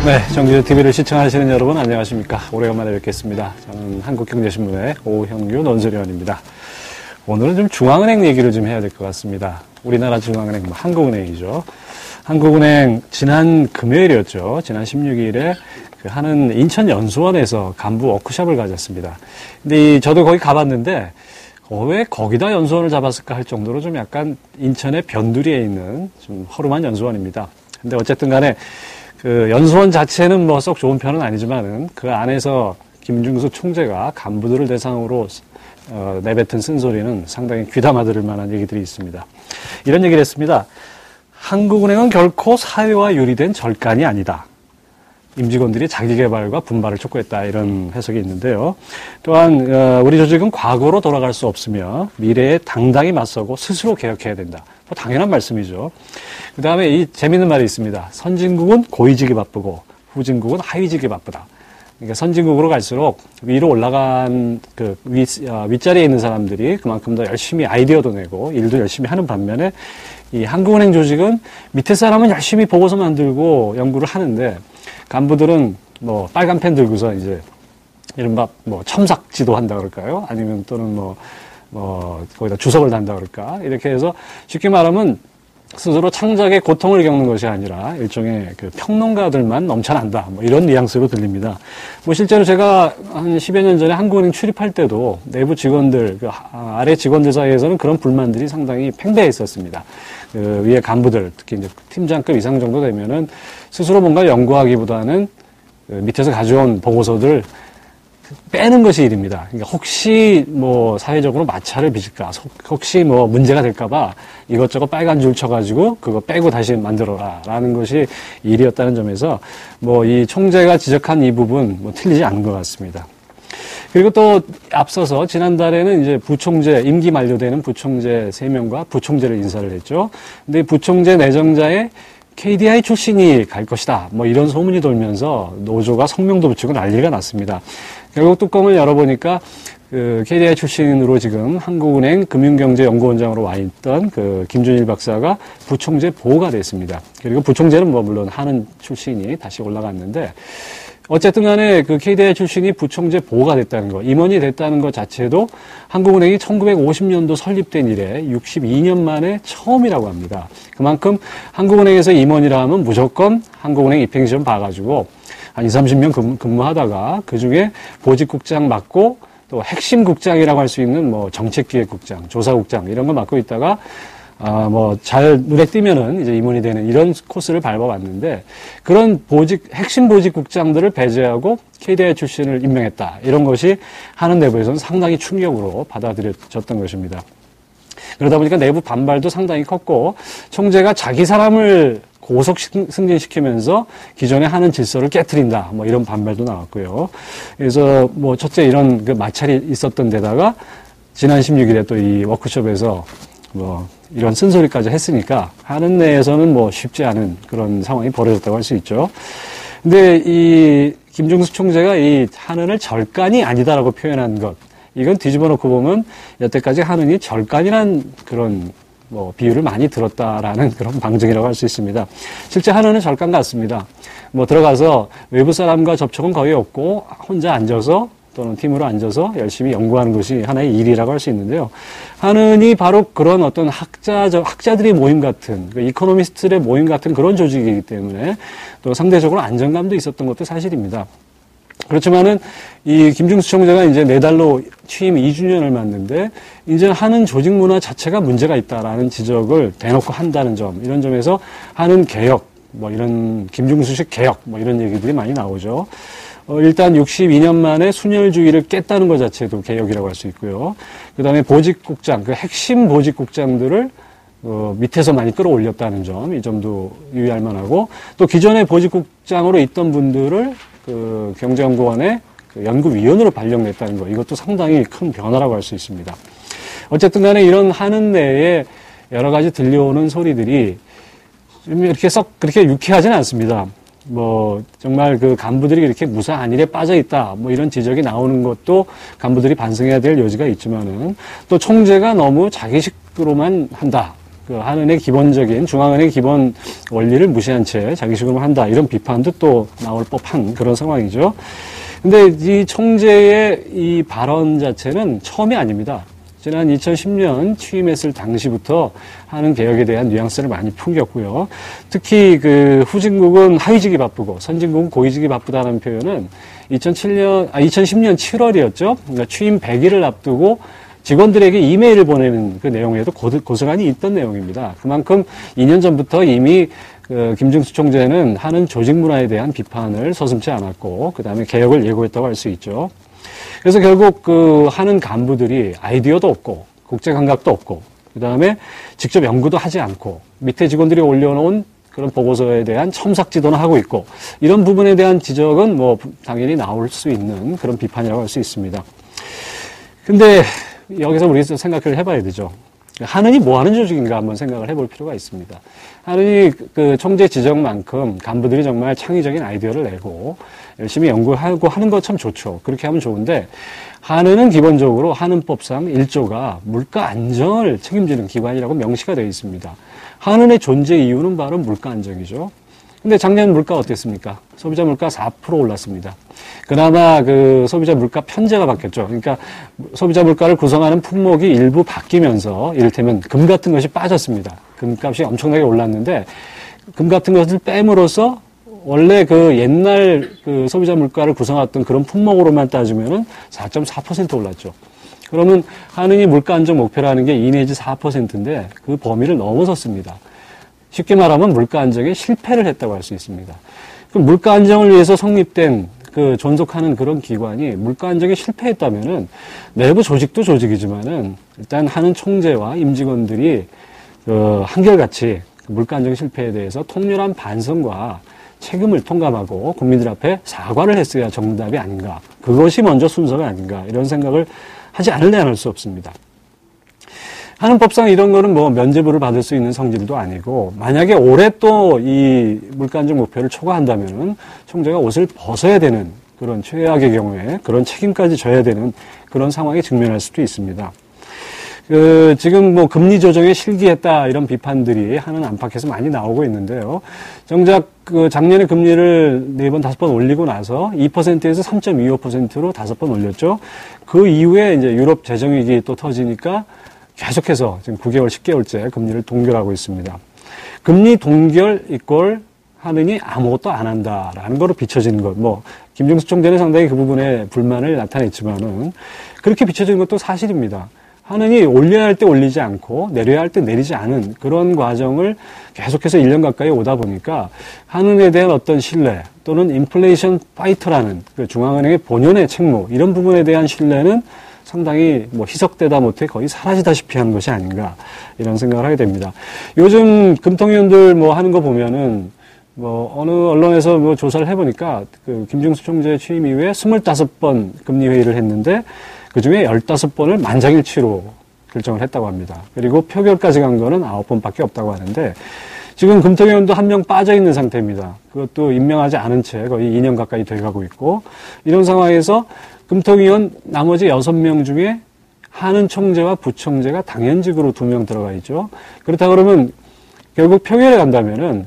네, 정규 TV를 시청하시는 여러분 안녕하십니까. 오래간만에 뵙겠습니다. 저는 한국경제신문의 오형규 논설위원입니다. 오늘은 좀 중앙은행 얘기를 좀 해야 될 것 같습니다. 우리나라 중앙은행, 한국은행이죠. 한국은행 지난 금요일이었죠. 지난 16일에 하는 인천연수원에서 간부 워크숍을 가졌습니다. 근데 저도 거기 가봤는데 왜 거기다 연수원을 잡았을까 할 정도로 좀 약간 인천의 변두리에 있는 좀 허름한 연수원입니다. 근데 어쨌든 간에 그 연수원 자체는 뭐 썩 좋은 편은 아니지만은 그 안에서 김중수 총재가 간부들을 대상으로 내뱉은 쓴소리는 상당히 귀담아 들을 만한 얘기들이 있습니다. 이런 얘기를 했습니다. 한국은행은 결코 사회와 유리된 절간이 아니다. 임직원들이 자기개발과 분발을 촉구했다. 이런 해석이 있는데요. 또한 우리 조직은 과거로 돌아갈 수 없으며 미래에 당당히 맞서고 스스로 개혁해야 된다. 뭐 당연한 말씀이죠. 그 다음에 이 재밌는 말이 있습니다. 선진국은 고위직이 바쁘고 후진국은 하위직이 바쁘다. 그러니까 선진국으로 갈수록 위로 올라간 그 윗자리에 있는 사람들이 그만큼 더 열심히 아이디어도 내고 일도 열심히 하는 반면에 이 한국은행 조직은 밑에 사람은 열심히 보고서 만들고 연구를 하는데 간부들은 뭐 빨간 펜 들고서 이제 이른바 뭐 첨삭 지도한다 그럴까요? 아니면 또는 거기다 주석을 단다 그럴까? 이렇게 해서 쉽게 말하면 스스로 창작의 고통을 겪는 것이 아니라 일종의 그 평론가들만 넘쳐난다. 뭐 이런 뉘앙스로 들립니다. 뭐 실제로 제가 한 10여 년 전에 한국은행 출입할 때도 내부 직원들, 아래 직원들 사이에서는 그런 불만들이 상당히 팽배했었습니다. 그 위에 간부들, 특히 이제 팀장급 이상 정도 되면은 스스로 뭔가 연구하기보다는 그 밑에서 가져온 보고서들 빼는 것이 일입니다. 그러니까 혹시 뭐 사회적으로 마찰을 빚을까, 혹시 뭐 문제가 될까봐 이것저것 빨간 줄 쳐가지고 그거 빼고 다시 만들어라라는 것이 일이었다는 점에서 뭐 이 총재가 지적한 이 부분 뭐 틀리지 않은 것 같습니다. 그리고 또 앞서서 지난달에는 이제 부총재, 임기 만료되는 부총재 3명과 부총재를 인사를 했죠. 근데 부총재 내정자에 KDI 출신이 갈 것이다. 뭐 이런 소문이 돌면서 노조가 성명도 붙이고 난리가 났습니다. 결국 뚜껑을 열어보니까 그 KDI 출신으로 지금 한국은행 금융경제연구원장으로 와 있던 그 김준일 박사가 부총재 보호가 됐습니다. 그리고 부총재는 뭐 물론 하는 출신이 다시 올라갔는데 어쨌든 간에 그 KDI 출신이 부총재 보호가 됐다는 거, 임원이 됐다는 것 자체도 한국은행이 1950년도 설립된 이래 62년 만에 처음이라고 합니다. 그만큼 한국은행에서 임원이라 하면 무조건 한국은행 입행시험 봐가지고 한 20, 30년 근무하다가 그 중에 보직국장 맡고 또 핵심 국장이라고 할 수 있는 뭐 정책기획국장, 조사국장 이런 거 맡고 있다가 잘 눈에 띄면은 이제 임원이 되는 이런 코스를 밟아왔는데 그런 핵심 보직국장들을 배제하고 KDI 출신을 임명했다. 이런 것이 하는 내부에서는 상당히 충격으로 받아들여졌던 것입니다. 그러다 보니까 내부 반발도 상당히 컸고 총재가 자기 사람을 고속 승진시키면서 기존에 하는 질서를 깨트린다. 뭐 이런 반발도 나왔고요. 그래서 뭐 첫째 이런 그 마찰이 있었던 데다가 지난 16일에 또 이 워크숍에서 뭐 이런 쓴소리까지 했으니까 하는 내에서는 뭐 쉽지 않은 그런 상황이 벌어졌다고 할 수 있죠. 근데 이 김중수 총재가 이 한은을 절간이 아니다라고 표현한 것, 이건 뒤집어 놓고 보면 여태까지 한은이 절간이란 그런 뭐 비유를 많이 들었다라는 그런 방증이라고 할 수 있습니다. 실제 한은은 절간 같습니다. 뭐 들어가서 외부 사람과 접촉은 거의 없고 혼자 앉아서 또는 팀으로 앉아서 열심히 연구하는 것이 하나의 일이라고 할 수 있는데요. 한은이 바로 그런 어떤 학자들의 모임 같은, 그 이코노미스트들의 모임 같은 그런 조직이기 때문에 또 상대적으로 안정감도 있었던 것도 사실입니다. 그렇지만은 이 김중수 총재가 이제 내달로 취임 2주년을 맞는데 이제 한은 조직 문화 자체가 문제가 있다라는 지적을 대놓고 한다는 점, 이런 점에서 한은 개혁, 뭐 이런 김중수식 개혁, 뭐 이런 얘기들이 많이 나오죠. 일단 62년 만에 순혈주의를 깼다는 것 자체도 개혁이라고 할 수 있고요. 그 다음에 보직국장, 그 핵심 보직국장들을 밑에서 많이 끌어올렸다는 점, 이 점도 유의할 만하고, 또 기존의 보직국장으로 있던 분들을 그 경제연구원의 그 연구위원으로 발령냈다는 것, 이것도 상당히 큰 변화라고 할 수 있습니다. 어쨌든 간에 이런 하는 내에 여러 가지 들려오는 소리들이 이렇게 썩 그렇게 유쾌하진 않습니다. 뭐 정말 그 간부들이 이렇게 무사한 일에 빠져 있다, 뭐 이런 지적이 나오는 것도 간부들이 반성해야 될 여지가 있지만은 또 총재가 너무 자기식으로만 한다, 그 한은의 기본적인 중앙은행 기본 원리를 무시한 채 자기 식으로 한다 이런 비판도 또 나올 법한 그런 상황이죠. 근데 이 총재의 이 발언 자체는 처음이 아닙니다. 지난 2010년 취임했을 당시부터 한은 개혁에 대한 뉘앙스를 많이 풍겼고요. 특히 그 후진국은 하위직이 바쁘고 선진국은 고위직이 바쁘다는 표현은 2010년 7월이었죠. 그러니까 취임 100일을 앞두고 직원들에게 이메일을 보내는 그 내용에도 고스란히 있던 내용입니다. 그만큼 2년 전부터 이미 김중수 총재는 한은 조직 문화에 대한 비판을 서슴지 않았고, 그 다음에 개혁을 예고했다고 할 수 있죠. 그래서 결국 그 한은 간부들이 아이디어도 없고, 국제 감각도 없고, 그 다음에 직접 연구도 하지 않고, 밑에 직원들이 올려놓은 그런 보고서에 대한 첨삭지도는 하고 있고, 이런 부분에 대한 지적은 뭐 당연히 나올 수 있는 그런 비판이라고 할 수 있습니다. 근데 여기서 우리 생각을 해봐야 되죠. 한은이 뭐 하는 조직인가 한번 생각을 해볼 필요가 있습니다. 한은이 그 총재 지적만큼 간부들이 정말 창의적인 아이디어를 내고 열심히 연구하고 하는 거 참 좋죠. 그렇게 하면 좋은데, 한은은 기본적으로 한은법상 1조가 물가 안정을 책임지는 기관이라고 명시가 되어 있습니다. 한은의 존재 이유는 바로 물가 안정이죠. 근데 작년 물가 어땠습니까? 소비자 물가 4% 올랐습니다. 그나마 그 소비자 물가 편제가 바뀌었죠. 그러니까 소비자 물가를 구성하는 품목이 일부 바뀌면서 이를테면 금 같은 것이 빠졌습니다. 금값이 엄청나게 올랐는데 금 같은 것을 빼므로써 원래 그 옛날 그 소비자 물가를 구성했던 그런 품목으로만 따지면은 4.4% 올랐죠. 그러면 한은이 물가 안정 목표라는 게 2 내지 4%인데 그 범위를 넘어섰습니다. 쉽게 말하면 물가 안정에 실패를 했다고 할 수 있습니다. 그럼 물가 안정을 위해서 성립된 그 존속하는 그런 기관이 물가 안정에 실패했다면은 내부 조직도 조직이지만은 일단 한은 총재와 임직원들이 한결같이 물가 안정 실패에 대해서 통렬한 반성과 책임을 통감하고 국민들 앞에 사과를 했어야 정답이 아닌가. 그것이 먼저 순서가 아닌가. 이런 생각을 하지 않을래 안 할 수 없습니다. 한은법상 이런 거는 뭐 면죄부를 받을 수 있는 성질도 아니고, 만약에 올해 또 이 물가 안정 목표를 초과한다면은 총재가 옷을 벗어야 되는 그런 최악의 경우에 그런 책임까지 져야 되는 그런 상황에 직면할 수도 있습니다. 지금 뭐 금리 조정에 실기했다 이런 비판들이 한은 안팎에서 많이 나오고 있는데요. 정작 그 작년에 금리를 4번, 5번 올리고 나서 2%에서 3.25%로 5번 올렸죠. 그 이후에 이제 유럽 재정위기 또 터지니까 계속해서 지금 9개월, 10개월째 금리를 동결하고 있습니다. 금리 동결 이꼴 한은이 아무것도 안 한다라는 거로 비춰지는 것. 뭐 김중수 총재는 상당히 그 부분에 불만을 나타냈지만은 그렇게 비춰지는 것도 사실입니다. 한은이 올려야 할 때 올리지 않고 내려야 할 때 내리지 않은 그런 과정을 계속해서 1년 가까이 오다 보니까 한은에 대한 어떤 신뢰 또는 인플레이션 파이터라는 그 중앙은행의 본연의 책무 이런 부분에 대한 신뢰는 상당히 뭐 희석되다 못해 거의 사라지다시피 하는 것이 아닌가 이런 생각을 하게 됩니다. 요즘 금통위원들 뭐 하는 거 보면은 뭐 어느 언론에서 뭐 조사를 해보니까 그 김중수 총재 취임 이후에 25번 금리 회의를 했는데 그 중에 15번을 만장일치로 결정을 했다고 합니다. 그리고 표결까지 간 거는 9번밖에 없다고 하는데 지금 금통위원도 한 명 빠져 있는 상태입니다. 그것도 임명하지 않은 채 거의 2년 가까이 돼가고 있고 이런 상황에서 금통위원 나머지 6명 중에 한은 총재와 부총재가 당연직으로 2명 들어가 있죠. 그렇다 그러면 결국 표결에 간다면은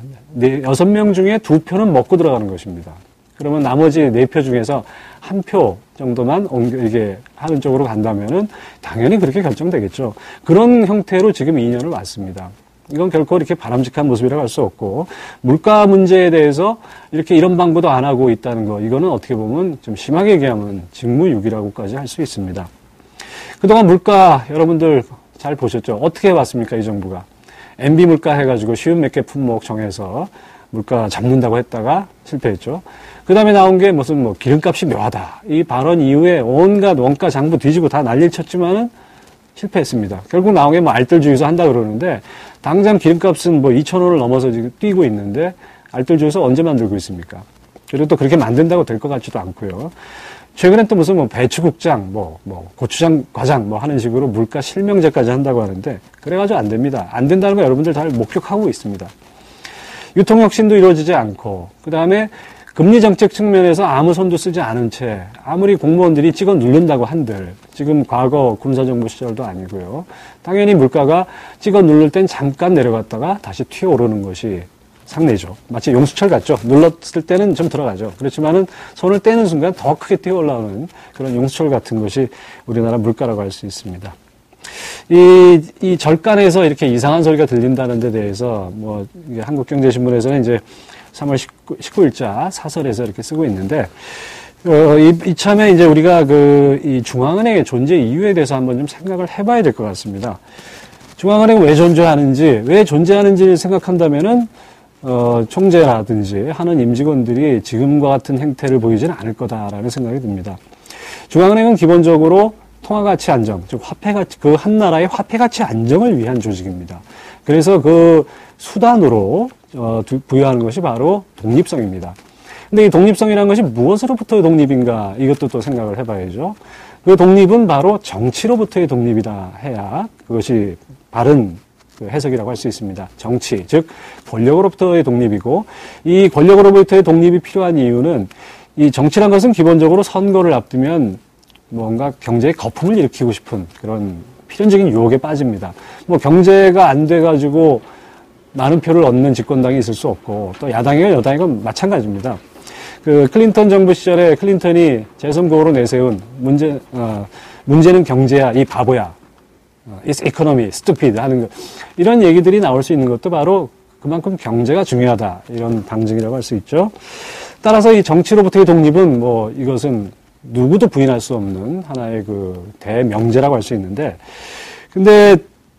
6명 중에 2표는 먹고 들어가는 것입니다. 그러면 나머지 4표 중에서 1표 정도만 이게 하는 쪽으로 간다면은 당연히 그렇게 결정되겠죠. 그런 형태로 지금 2년을 왔습니다. 이건 결코 이렇게 바람직한 모습이라고 할 수 없고, 물가 문제에 대해서 이렇게 이런 방구도 안 하고 있다는 거, 이거는 어떻게 보면 좀 심하게 얘기하면 직무유기라고까지 할 수 있습니다. 그동안 물가 여러분들 잘 보셨죠? 어떻게 해왔습니까, 이 정부가? MB 물가 해가지고 쉬운 몇 개 품목 정해서 물가 잡는다고 했다가 실패했죠. 그 다음에 나온 게 무슨 뭐 기름값이 묘하다. 이 발언 이후에 온갖 원가 장부 뒤지고 다 난리를 쳤지만은 실패했습니다. 결국 나온 게 뭐 알뜰주유소 한다 그러는데 당장 기름값은 뭐 2,000원을 넘어서 지금 뛰고 있는데 알뜰주유소 언제 만들고 있습니까? 그리고 또 그렇게 만든다고 될 것 같지도 않고요. 최근에 또 무슨 뭐 배추국장, 뭐 고추장 과장 뭐 하는 식으로 물가 실명제까지 한다고 하는데 그래가지고 안 됩니다. 안 된다는 거 여러분들 잘 목격하고 있습니다. 유통혁신도 이루어지지 않고 그 다음에 금리 정책 측면에서 아무 손도 쓰지 않은 채 아무리 공무원들이 찍어 누른다고 한들 지금 과거 군사정부 시절도 아니고요. 당연히 물가가 찍어 누를 땐 잠깐 내려갔다가 다시 튀어오르는 것이 상례죠. 마치 용수철 같죠. 눌렀을 때는 좀 들어가죠. 그렇지만은 손을 떼는 순간 더 크게 뛰어 올라오는 그런 용수철 같은 것이 우리나라 물가라고 할 수 있습니다. 이 절간에서 이렇게 이상한 소리가 들린다는 데 대해서 뭐 한국경제신문에서는 이제 3월 19일자 사설에서 이렇게 쓰고 있는데 이참에 이제 우리가 이 중앙은행의 존재 이유에 대해서 한번 좀 생각을 해봐야 될 것 같습니다. 중앙은행은 왜 존재하는지 생각한다면은 총재라든지 하는 임직원들이 지금과 같은 행태를 보이지는 않을 거다라는 생각이 듭니다. 중앙은행은 기본적으로 통화가치 안정, 즉 화폐가치, 그 한 나라의 화폐가치 안정을 위한 조직입니다. 그래서 그 수단으로 부여하는 것이 바로 독립성입니다. 근데 이 독립성이라는 것이 무엇으로부터의 독립인가? 이것도 또 생각을 해봐야죠. 그 독립은 바로 정치로부터의 독립이다 해야 그것이 바른 해석이라고 할 수 있습니다. 정치, 즉 권력으로부터의 독립이고 이 권력으로부터의 독립이 필요한 이유는 이 정치란 것은 기본적으로 선거를 앞두면 뭔가 경제에 거품을 일으키고 싶은 그런 필연적인 유혹에 빠집니다. 뭐 경제가 안 돼가지고 많은 표를 얻는 집권당이 있을 수 없고 또 야당이건 여당이건 마찬가지입니다. 그 클린턴 정부 시절에 클린턴이 재선거로 내세운 문제는 경제야, 이 바보야. It's economy, stupid 하는 거. 이런 얘기들이 나올 수 있는 것도 바로 그만큼 경제가 중요하다. 이런 방증이라고 할 수 있죠. 따라서 이 정치로부터의 독립은 뭐 이것은 누구도 부인할 수 없는 하나의 그 대명제라고 할 수 있는데, 근데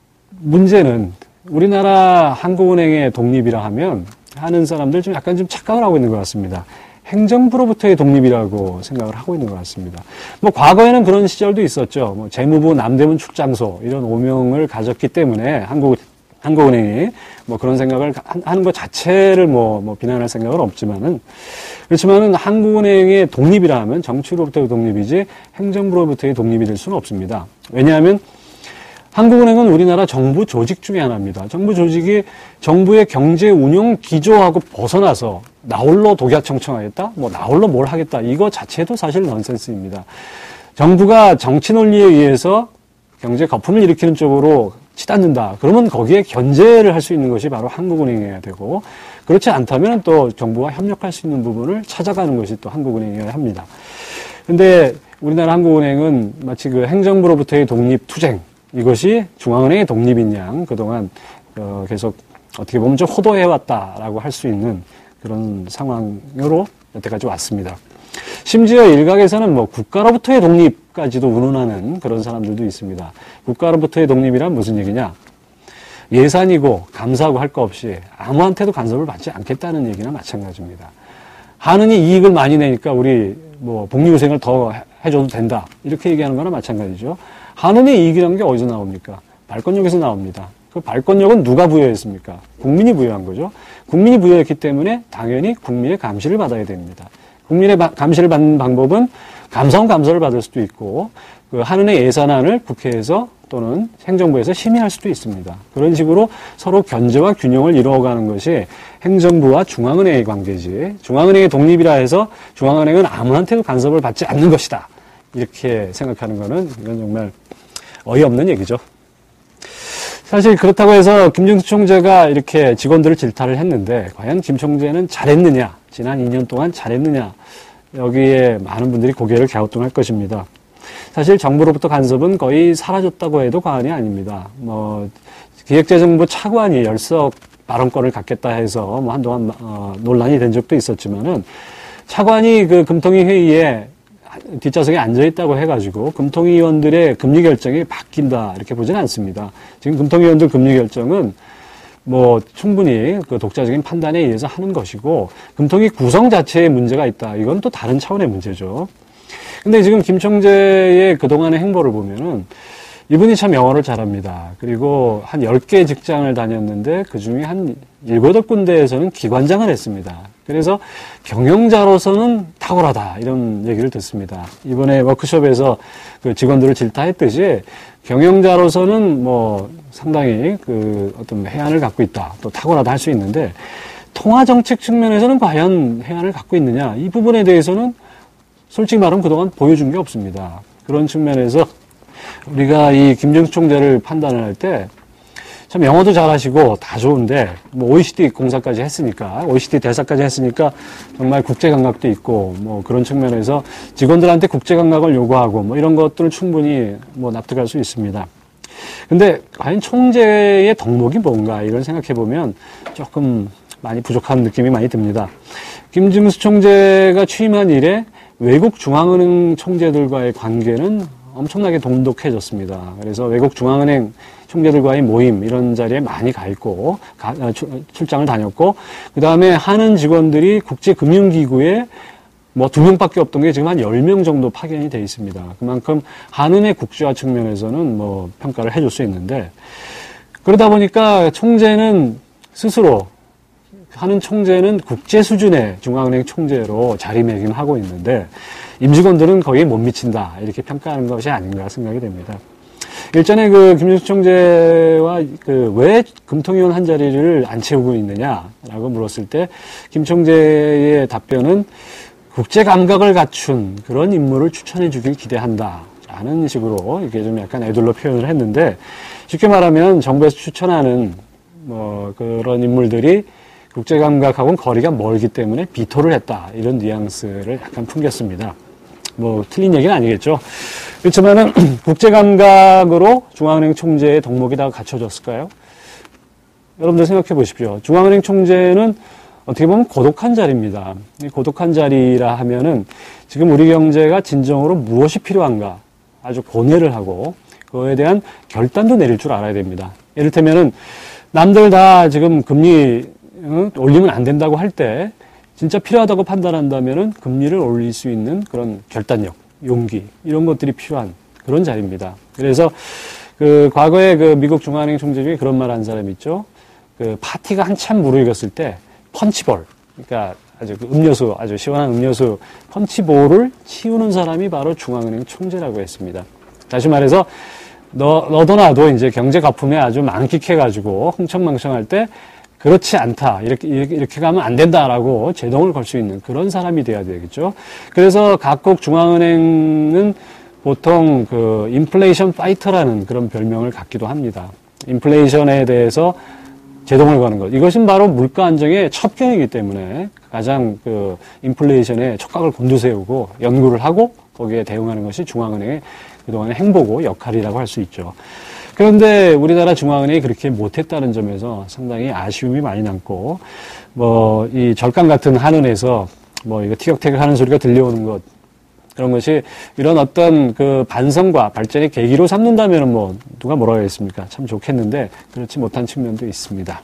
문제는 우리나라 한국은행의 독립이라 하면 하는 사람들 좀 약간 좀 착각을 하고 있는 것 같습니다. 행정부로부터의 독립이라고 생각을 하고 있는 것 같습니다. 뭐 과거에는 그런 시절도 있었죠. 뭐 재무부 남대문 출장소 이런 오명을 가졌기 때문에 한국은행이 뭐 그런 생각을 하는 것 자체를 뭐 비난할 생각은 없지만은 그렇지만은 한국은행의 독립이라 하면 정치로부터의 독립이지 행정부로부터의 독립이 될 수는 없습니다. 왜냐하면 한국은행은 우리나라 정부 조직 중에 하나입니다. 정부 조직이 정부의 경제 운영 기조하고 벗어나서 나홀로 독야청청하겠다? 뭐 나홀로 뭘 하겠다? 이거 자체도 사실 넌센스입니다. 정부가 정치 논리에 의해서 경제 거품을 일으키는 쪽으로 치닫는다. 그러면 거기에 견제를 할 수 있는 것이 바로 한국은행이어야 되고 그렇지 않다면 또 정부와 협력할 수 있는 부분을 찾아가는 것이 또 한국은행이어야 합니다. 근데 우리나라 한국은행은 마치 그 행정부로부터의 독립 투쟁 이것이 중앙은행의 독립인 양 그동안 계속 어떻게 보면 좀 호도해왔다라고 할 수 있는 그런 상황으로 여태까지 왔습니다. 심지어 일각에서는 뭐 국가로부터의 독립까지도 운운하는 그런 사람들도 있습니다. 국가로부터의 독립이란 무슨 얘기냐? 예산이고 감사하고 할 거 없이 아무한테도 간섭을 받지 않겠다는 얘기나 마찬가지입니다. 하느니 이익을 많이 내니까 우리 뭐 복리후생을 더 해줘도 된다. 이렇게 얘기하는 거나 마찬가지죠. 하느니 이익이라는 게 어디서 나옵니까? 발권력에서 나옵니다. 그 발권력은 누가 부여했습니까? 국민이 부여한 거죠. 국민이 부여했기 때문에 당연히 국민의 감시를 받아야 됩니다. 국민의 감시를 받는 방법은 감사원 감사를 받을 수도 있고 그 한은의 예산안을 국회에서 또는 행정부에서 심의할 수도 있습니다. 그런 식으로 서로 견제와 균형을 이루어가는 것이 행정부와 중앙은행의 관계지 중앙은행의 독립이라 해서 중앙은행은 아무한테도 간섭을 받지 않는 것이다. 이렇게 생각하는 거는 이건 정말 어이없는 얘기죠. 사실 그렇다고 해서 김정수 총재가 이렇게 직원들을 질타를 했는데 과연 김 총재는 잘했느냐, 지난 2년 동안 잘했느냐 여기에 많은 분들이 고개를 갸우뚱할 것입니다. 사실 정부로부터 간섭은 거의 사라졌다고 해도 과언이 아닙니다. 뭐 기획재정부 차관이 열석 발언권을 갖겠다 해서 뭐 한동안 논란이 된 적도 있었지만은 차관이 그 금통위 회의에 뒷좌석에 앉아있다고 해가지고 금통위 의원들의 금리 결정이 바뀐다 이렇게 보지는 않습니다. 지금 금통위 의원들 금리 결정은 뭐 충분히 그 독자적인 판단에 의해서 하는 것이고 금통위 구성 자체에 문제가 있다. 이건 또 다른 차원의 문제죠. 근데 지금 김 총재의 그동안의 행보를 보면은 이분이 참 영어를 잘합니다. 그리고 한 10개 직장을 다녔는데 그중에 한 7, 8군데에서는 기관장을 했습니다. 그래서 경영자로서는 탁월하다 이런 얘기를 듣습니다. 이번에 워크숍에서 그 직원들을 질타했듯이 경영자로서는 뭐 상당히 그 어떤 해안을 갖고 있다 또 탁월하다 할 수 있는데 통화정책 측면에서는 과연 해안을 갖고 있느냐, 이 부분에 대해서는 솔직히 말하면 그동안 보여준 게 없습니다. 그런 측면에서 우리가 이 김정수 총재를 판단을 할 때 참 영어도 잘하시고 다 좋은데 뭐 OECD 공사까지 했으니까, OECD 대사까지 했으니까 정말 국제 감각도 있고 뭐 그런 측면에서 직원들한테 국제 감각을 요구하고 뭐 이런 것들은 충분히 뭐 납득할 수 있습니다. 근데 과연 총재의 덕목이 뭔가 이걸 생각해 보면 조금 많이 부족한 느낌이 많이 듭니다. 김정수 총재가 취임한 이래 외국 중앙은행 총재들과의 관계는 엄청나게 돈독해졌습니다. 그래서 외국 중앙은행 총재들과의 모임 이런 자리에 많이 가 있고 출장을 다녔고, 그 다음에 하는 직원들이 국제금융기구에 뭐 2명밖에 없던 게 지금 한 10명 정도 파견이 돼 있습니다. 그만큼 한은의 국제화 측면에서는 뭐 평가를 해줄 수 있는데, 그러다 보니까 총재는 스스로, 하는 총재는 국제 수준의 중앙은행 총재로 자리매김하고 있는데 임직원들은 거기에 못 미친다, 이렇게 평가하는 것이 아닌가 생각이 됩니다. 일전에 그 김정수 총재와 왜 금통위원 한 자리를 안 채우고 있느냐라고 물었을 때 김 총재의 답변은 국제 감각을 갖춘 그런 인물을 추천해 주길 기대한다 라는 식으로 이게 좀 약간 애둘러 표현을 했는데, 쉽게 말하면 정부에서 추천하는 뭐 그런 인물들이 국제 감각하고는 거리가 멀기 때문에 비토를 했다, 이런 뉘앙스를 약간 풍겼습니다. 뭐 틀린 얘기는 아니겠죠. 그렇지만은 국제 감각으로 중앙은행 총재의 덕목이 다 갖춰졌을까요? 여러분들 생각해 보십시오. 중앙은행 총재는 어떻게 보면 고독한 자리입니다. 이 고독한 자리라 하면은 지금 우리 경제가 진정으로 무엇이 필요한가 아주 고뇌를 하고 그거에 대한 결단도 내릴 줄 알아야 됩니다. 예를테면은 남들 다 지금 금리 올리면 안 된다고 할 때 진짜 필요하다고 판단한다면은 금리를 올릴 수 있는 그런 결단력, 용기, 이런 것들이 필요한 그런 자리입니다. 그래서 과거에 미국 중앙은행 총재 중에 그런 말 한 사람 있죠. 파티가 한참 무르익었을 때 펀치볼, 그러니까 아주 음료수, 아주 시원한 음료수 펀치볼을 치우는 사람이 바로 중앙은행 총재라고 했습니다. 다시 말해서 너도 나도 이제 경제 거품에 아주 만끽해가지고 흥청망청할 때 그렇지 않다, 이렇게 가면 안 된다라고 제동을 걸 수 있는 그런 사람이 돼야 되겠죠. 그래서 각국 중앙은행은 보통 인플레이션 파이터라는 그런 별명을 갖기도 합니다. 인플레이션에 대해서 제동을 거는 것. 이것은 바로 물가 안정의 첩경이기 때문에 가장 인플레이션에 촉각을 곤두세우고 연구를 하고 거기에 대응하는 것이 중앙은행의 그동안의 행보고 역할이라고 할 수 있죠. 그런데 우리나라 중앙은행이 그렇게 못했다는 점에서 상당히 아쉬움이 많이 남고, 이 절강 같은 한은에서 이거 티격태격 하는 소리가 들려오는 것, 그런 것이 이런 어떤 반성과 발전의 계기로 삼는다면 누가 뭐라고 하겠습니까? 참 좋겠는데 그렇지 못한 측면도 있습니다.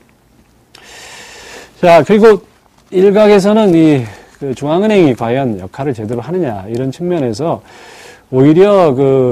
자, 그리고 일각에서는 중앙은행이 과연 역할을 제대로 하느냐, 이런 측면에서 오히려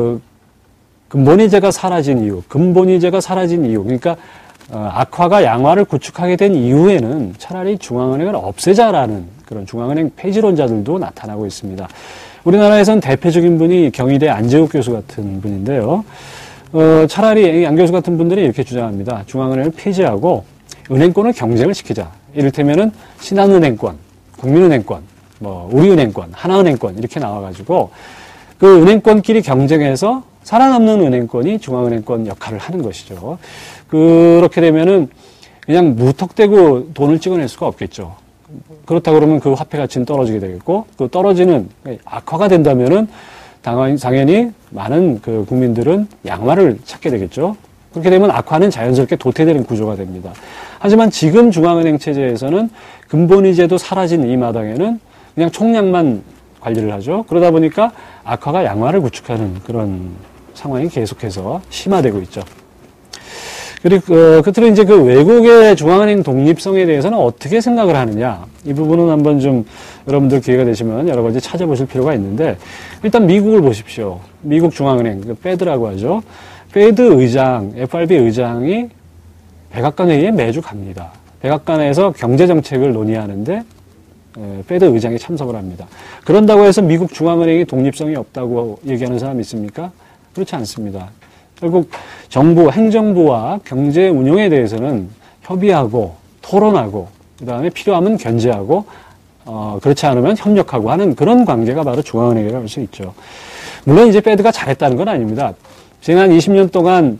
근본이제가 사라진 이유, 그러니까 악화가 양화를 구축하게 된 이후에는 차라리 중앙은행을 없애자라는 그런 중앙은행 폐지론자들도 나타나고 있습니다. 우리나라에선 대표적인 분이 경희대 안재욱 교수 같은 분인데요. 차라리 안 교수 같은 분들이 이렇게 주장합니다. 중앙은행을 폐지하고 은행권을 경쟁을 시키자. 이를테면은 신한은행권, 국민은행권, 우리은행권, 하나은행권 이렇게 나와가지고 그 은행권끼리 경쟁해서 살아남는 은행권이 중앙은행권 역할을 하는 것이죠. 그렇게 되면은 그냥 무턱대고 돈을 찍어낼 수가 없겠죠. 그렇다고 그러면 그 화폐 가치는 떨어지게 되겠고, 그 떨어지는 악화가 된다면은 당연히 많은 국민들은 양화를 찾게 되겠죠. 그렇게 되면 악화는 자연스럽게 도태되는 구조가 됩니다. 하지만 지금 중앙은행 체제에서는 근본이제도 사라진 이 마당에는 그냥 총량만 관리를 하죠. 그러다 보니까 악화가 양화를 구축하는 그런 상황이 계속해서 심화되고 있죠. 그리고 끝으로 이제 외국의 중앙은행 독립성에 대해서는 어떻게 생각을 하느냐, 이 부분은 한번 좀 여러분들 기회가 되시면 여러 가지 찾아보실 필요가 있는데, 일단 미국을 보십시오. 미국 중앙은행, 페드라고 하죠. 페드 의장, FRB 의장이 백악관 회의에 매주 갑니다. 백악관에서 경제 정책을 논의하는데 페드 의장이 참석을 합니다. 그런다고 해서 미국 중앙은행이 독립성이 없다고 얘기하는 사람이 있습니까? 그렇지 않습니다. 결국 정부, 행정부와 경제 운영에 대해서는 협의하고 토론하고 그 다음에 필요하면 견제하고, 그렇지 않으면 협력하고 하는 그런 관계가 바로 중앙은행이라고 할 수 있죠. 물론 이제 페드가 잘했다는 건 아닙니다. 지난 20년 동안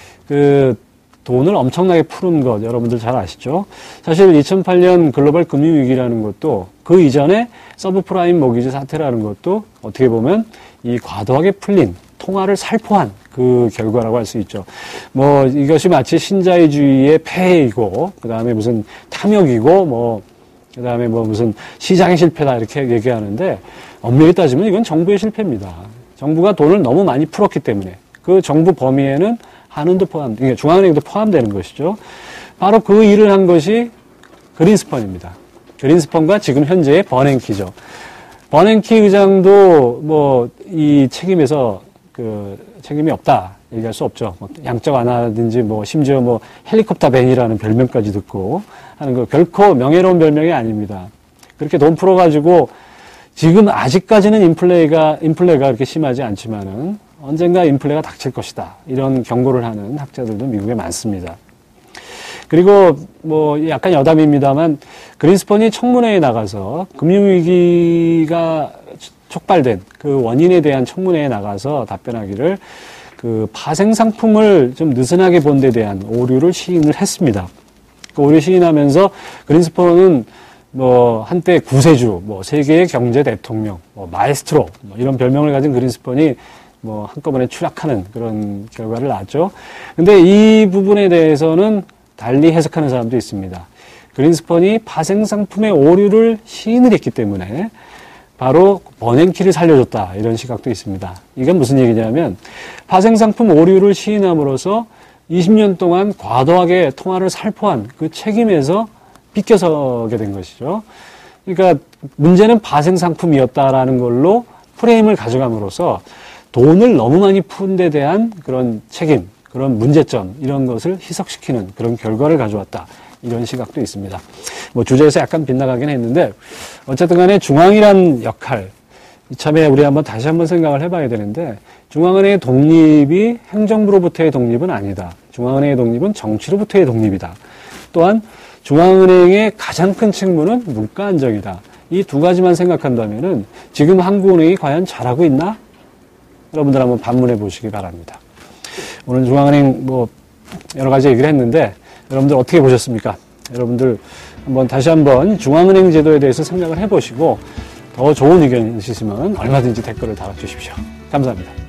돈을 엄청나게 푸는 것 여러분들 잘 아시죠? 사실 2008년 글로벌 금융위기라는 것도 그 이전에 서브프라임 모기지 사태라는 것도 어떻게 보면 이 과도하게 풀린 통화를 살포한 그 결과라고 할 수 있죠. 뭐 이것이 마치 신자유주의의 폐해이고 그 다음에 무슨 탐욕이고 그 다음에 무슨 시장의 실패다 이렇게 얘기하는데 엄밀히 따지면 이건 정부의 실패입니다. 정부가 돈을 너무 많이 풀었기 때문에 그 정부 범위에는 한은도 중앙은행도 포함되는 것이죠. 바로 그 일을 한 것이 그린스펀입니다. 그린스펀과 지금 현재의 버냉키죠. 버냉키 의장도 이 책임에서 책임이 없다 얘기할 수 없죠. 양적 완화든지 심지어 헬리콥터 벤이라는 별명까지 듣고 하는 거 결코 명예로운 별명이 아닙니다. 그렇게 돈 풀어가지고 지금 아직까지는 인플레가 그렇게 심하지 않지만은 언젠가 인플레가 닥칠 것이다. 이런 경고를 하는 학자들도 미국에 많습니다. 그리고 약간 여담입니다만 그린스펀이 청문회에 나가서 금융위기가 촉발된 그 원인에 대한 청문회에 나가서 답변하기를 그 파생상품을 좀 느슨하게 본 데 대한 오류를 시인을 했습니다. 그 오류 시인하면서 그린스펀은 한때 구세주, 세계의 경제 대통령, 마에스트로, 이런 별명을 가진 그린스펀이 한꺼번에 추락하는 그런 결과를 낳았죠. 근데 이 부분에 대해서는 달리 해석하는 사람도 있습니다. 그린스펀이 파생상품의 오류를 시인을 했기 때문에 바로 버냉키를 살려줬다. 이런 시각도 있습니다. 이건 무슨 얘기냐면 파생상품 오류를 시인함으로써 20년 동안 과도하게 통화를 살포한 그 책임에서 비껴서게 된 것이죠. 그러니까 문제는 파생상품이었다라는 걸로 프레임을 가져감으로써 돈을 너무 많이 푼 데 대한 그런 책임, 그런 문제점 이런 것을 희석시키는 그런 결과를 가져왔다. 이런 시각도 있습니다. 주제에서 약간 빗나가긴 했는데 어쨌든 간에 중앙이란 역할 이참에 우리 다시 한번 생각을 해봐야 되는데 중앙은행의 독립이 행정부로부터의 독립은 아니다. 중앙은행의 독립은 정치로부터의 독립이다. 또한 중앙은행의 가장 큰 책무는 물가 안정이다. 이 두 가지만 생각한다면은 지금 한국은행이 과연 잘하고 있나? 여러분들 한번 반문해 보시기 바랍니다. 오늘 중앙은행 여러 가지 얘기를 했는데 여러분들 어떻게 보셨습니까? 여러분들 다시 한번 중앙은행 제도에 대해서 생각을 해보시고 더 좋은 의견이 있으시면 얼마든지 댓글을 달아주십시오. 감사합니다.